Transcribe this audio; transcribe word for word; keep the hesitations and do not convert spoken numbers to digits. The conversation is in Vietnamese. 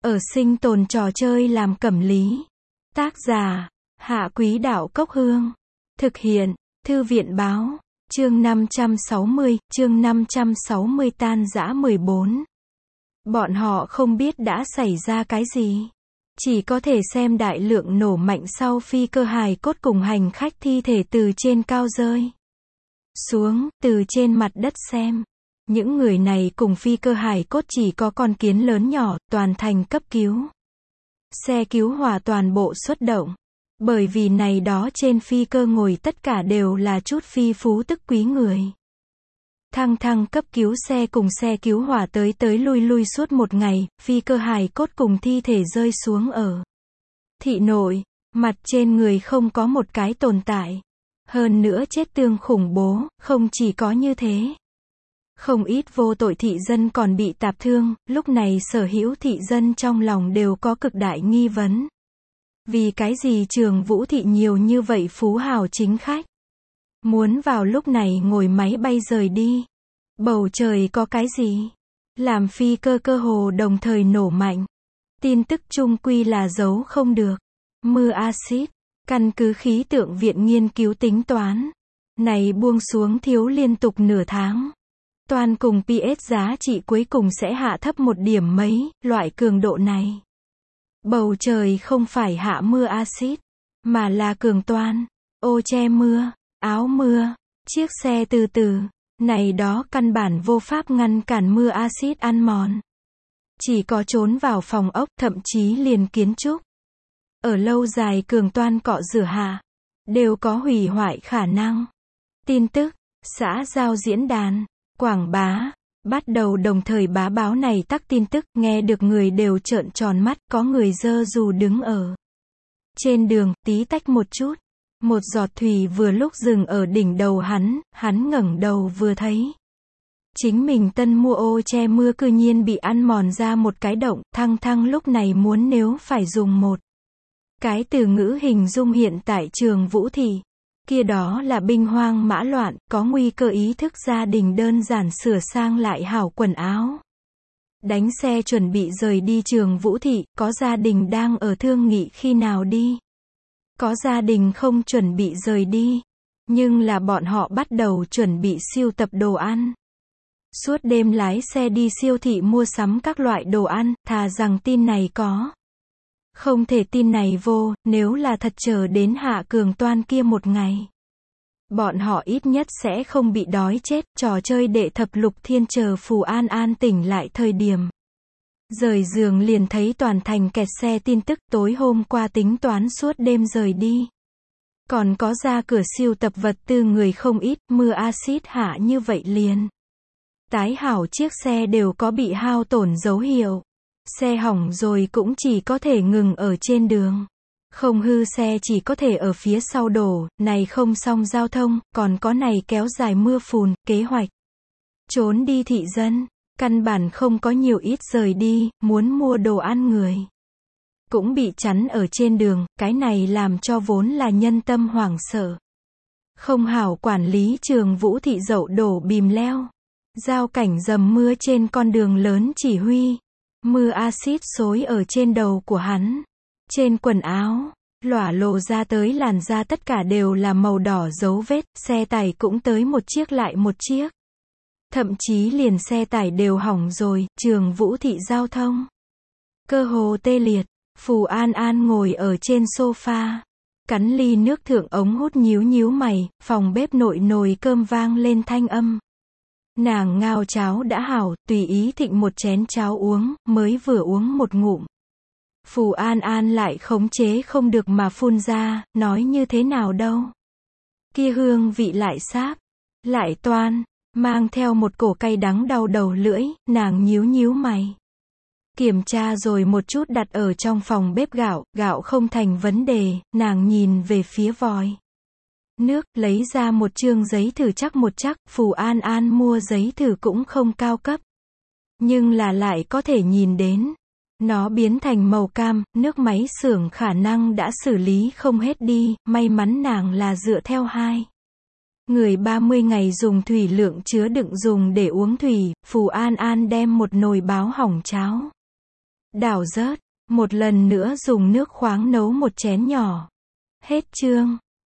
Ở sinh tồn trò chơi làm cẩm lý. Tác giả, Hạ Quý Đạo Cốc Hương. Thực hiện, Thư viện Báo. Chương năm trăm sáu mươi, chương năm trăm sáu mươi tan rã mười bốn. Bọn họ không biết đã xảy ra cái gì. Chỉ có thể xem đại lượng nổ mạnh sau phi cơ hài cốt cùng hành khách thi thể từ trên cao rơi xuống, từ trên mặt đất xem. Những người này cùng phi cơ hài cốt chỉ có con kiến lớn nhỏ, toàn thành cấp cứu. Xe cứu hỏa toàn bộ xuất động. Bởi vì này đó trên phi cơ ngồi tất cả đều là chút phi phú tức quý người. Thăng thăng cấp cứu xe cùng xe cứu hỏa tới tới lui lui suốt một ngày, phi cơ hài cốt cùng thi thể rơi xuống ở thị nội, mặt trên người không có một cái tồn tại. Hơn nữa chết tương khủng bố, không chỉ có như thế. Không ít vô tội thị dân còn bị tạp thương, lúc này sở hữu thị dân trong lòng đều có cực đại nghi vấn. Vì cái gì Trường Vũ thị nhiều như vậy phú hào chính khách? Muốn vào lúc này ngồi máy bay rời đi. Bầu trời có cái gì? Làm phi cơ cơ hồ đồng thời nổ mạnh. Tin tức chung quy là giấu không được. Mưa axit, căn cứ khí tượng viện nghiên cứu tính toán. Này buông xuống thiếu liên tục nửa tháng. Toàn cùng pH giá trị cuối cùng sẽ hạ thấp một điểm mấy, loại cường độ này. Bầu trời không phải hạ mưa axit, mà là cường toan, ô che mưa, áo mưa, chiếc xe từ từ, này đó căn bản vô pháp ngăn cản mưa axit ăn mòn. Chỉ có trốn vào phòng ốc, thậm chí liền kiến trúc. Ở lâu dài cường toan cọ rửa hạ, đều có hủy hoại khả năng. Tin tức, xã giao diễn đàn, quảng bá, bắt đầu đồng thời bá báo này tắc tin tức, nghe được người đều trợn tròn mắt, có người dơ dù đứng ở trên đường, tí tách một chút. Một giọt thủy vừa lúc dừng ở đỉnh đầu hắn, hắn ngẩng đầu vừa thấy. Chính mình tân mua ô che mưa cư nhiên bị ăn mòn ra một cái động, thăng thăng lúc này muốn nếu phải dùng một cái từ ngữ hình dung hiện tại Trường Vũ thị. Kia đó là binh hoang mã loạn, có nguy cơ ý thức gia đình đơn giản sửa sang lại hảo quần áo. Đánh xe chuẩn bị rời đi Trường Vũ thị, có gia đình đang ở thương nghị khi nào đi. Có gia đình không chuẩn bị rời đi, nhưng là bọn họ bắt đầu chuẩn bị sưu tập đồ ăn. Suốt đêm lái xe đi siêu thị mua sắm các loại đồ ăn, thà rằng tin này có. Không thể tin này vô, nếu là thật chờ đến hạ cường toan kia một ngày. Bọn họ ít nhất sẽ không bị đói chết, trò chơi đệ thập lục thiên chờ Phù An An tỉnh lại thời điểm. Rời giường liền thấy toàn thành kẹt xe tin tức tối hôm qua tính toán suốt đêm rời đi. Còn có ra cửa siêu tập vật tư người không ít, mưa axit hạ như vậy liền. Tái hảo chiếc xe đều có bị hao tổn dấu hiệu. Xe hỏng rồi cũng chỉ có thể ngừng ở trên đường. Không hư xe chỉ có thể ở phía sau đổ, này không xong giao thông, còn có này kéo dài mưa phùn, kế hoạch. Trốn đi thị dân, căn bản không có nhiều ít rời đi, muốn mua đồ ăn người. Cũng bị chắn ở trên đường, cái này làm cho vốn là nhân tâm hoảng sợ. Không hảo quản lý Trường Vũ thị dậu đổ bìm leo. Giao cảnh dầm mưa trên con đường lớn chỉ huy. Mưa axit xối ở trên đầu của hắn. Trên quần áo, lỏa lộ ra tới làn da tất cả đều là màu đỏ dấu vết, xe tải cũng tới một chiếc lại một chiếc. Thậm chí liền xe tải đều hỏng rồi, Trường Vũ thị giao thông. Cơ hồ tê liệt, Phù An An ngồi ở trên sofa. Cắn ly nước thượng ống hút nhíu nhíu mày, phòng bếp nội nồi cơm vang lên thanh âm. Nàng ngao cháo đã hảo, tùy ý thịnh một chén cháo uống, mới vừa uống một ngụm. Phù An An lại khống chế không được mà phun ra, nói như thế nào đâu. Kia hương vị lại sáp, lại toan, mang theo một cổ cay đắng đau đầu lưỡi, nàng nhíu nhíu mày. Kiểm tra rồi một chút đặt ở trong phòng bếp gạo, gạo không thành vấn đề, nàng nhìn về phía vòi nước, lấy ra một chương giấy thử chắc một chắc, Phù An An mua giấy thử cũng không cao cấp. Nhưng là lại có thể nhìn đến. Nó biến thành màu cam, nước máy xưởng khả năng đã xử lý không hết đi, may mắn nàng là dựa theo hai. Người ba mươi ngày dùng thủy lượng chứa đựng dùng để uống thủy, Phù An An đem một nồi báo hỏng cháo. Đảo rớt. Một lần nữa dùng nước khoáng nấu một chén nhỏ. Hết chương.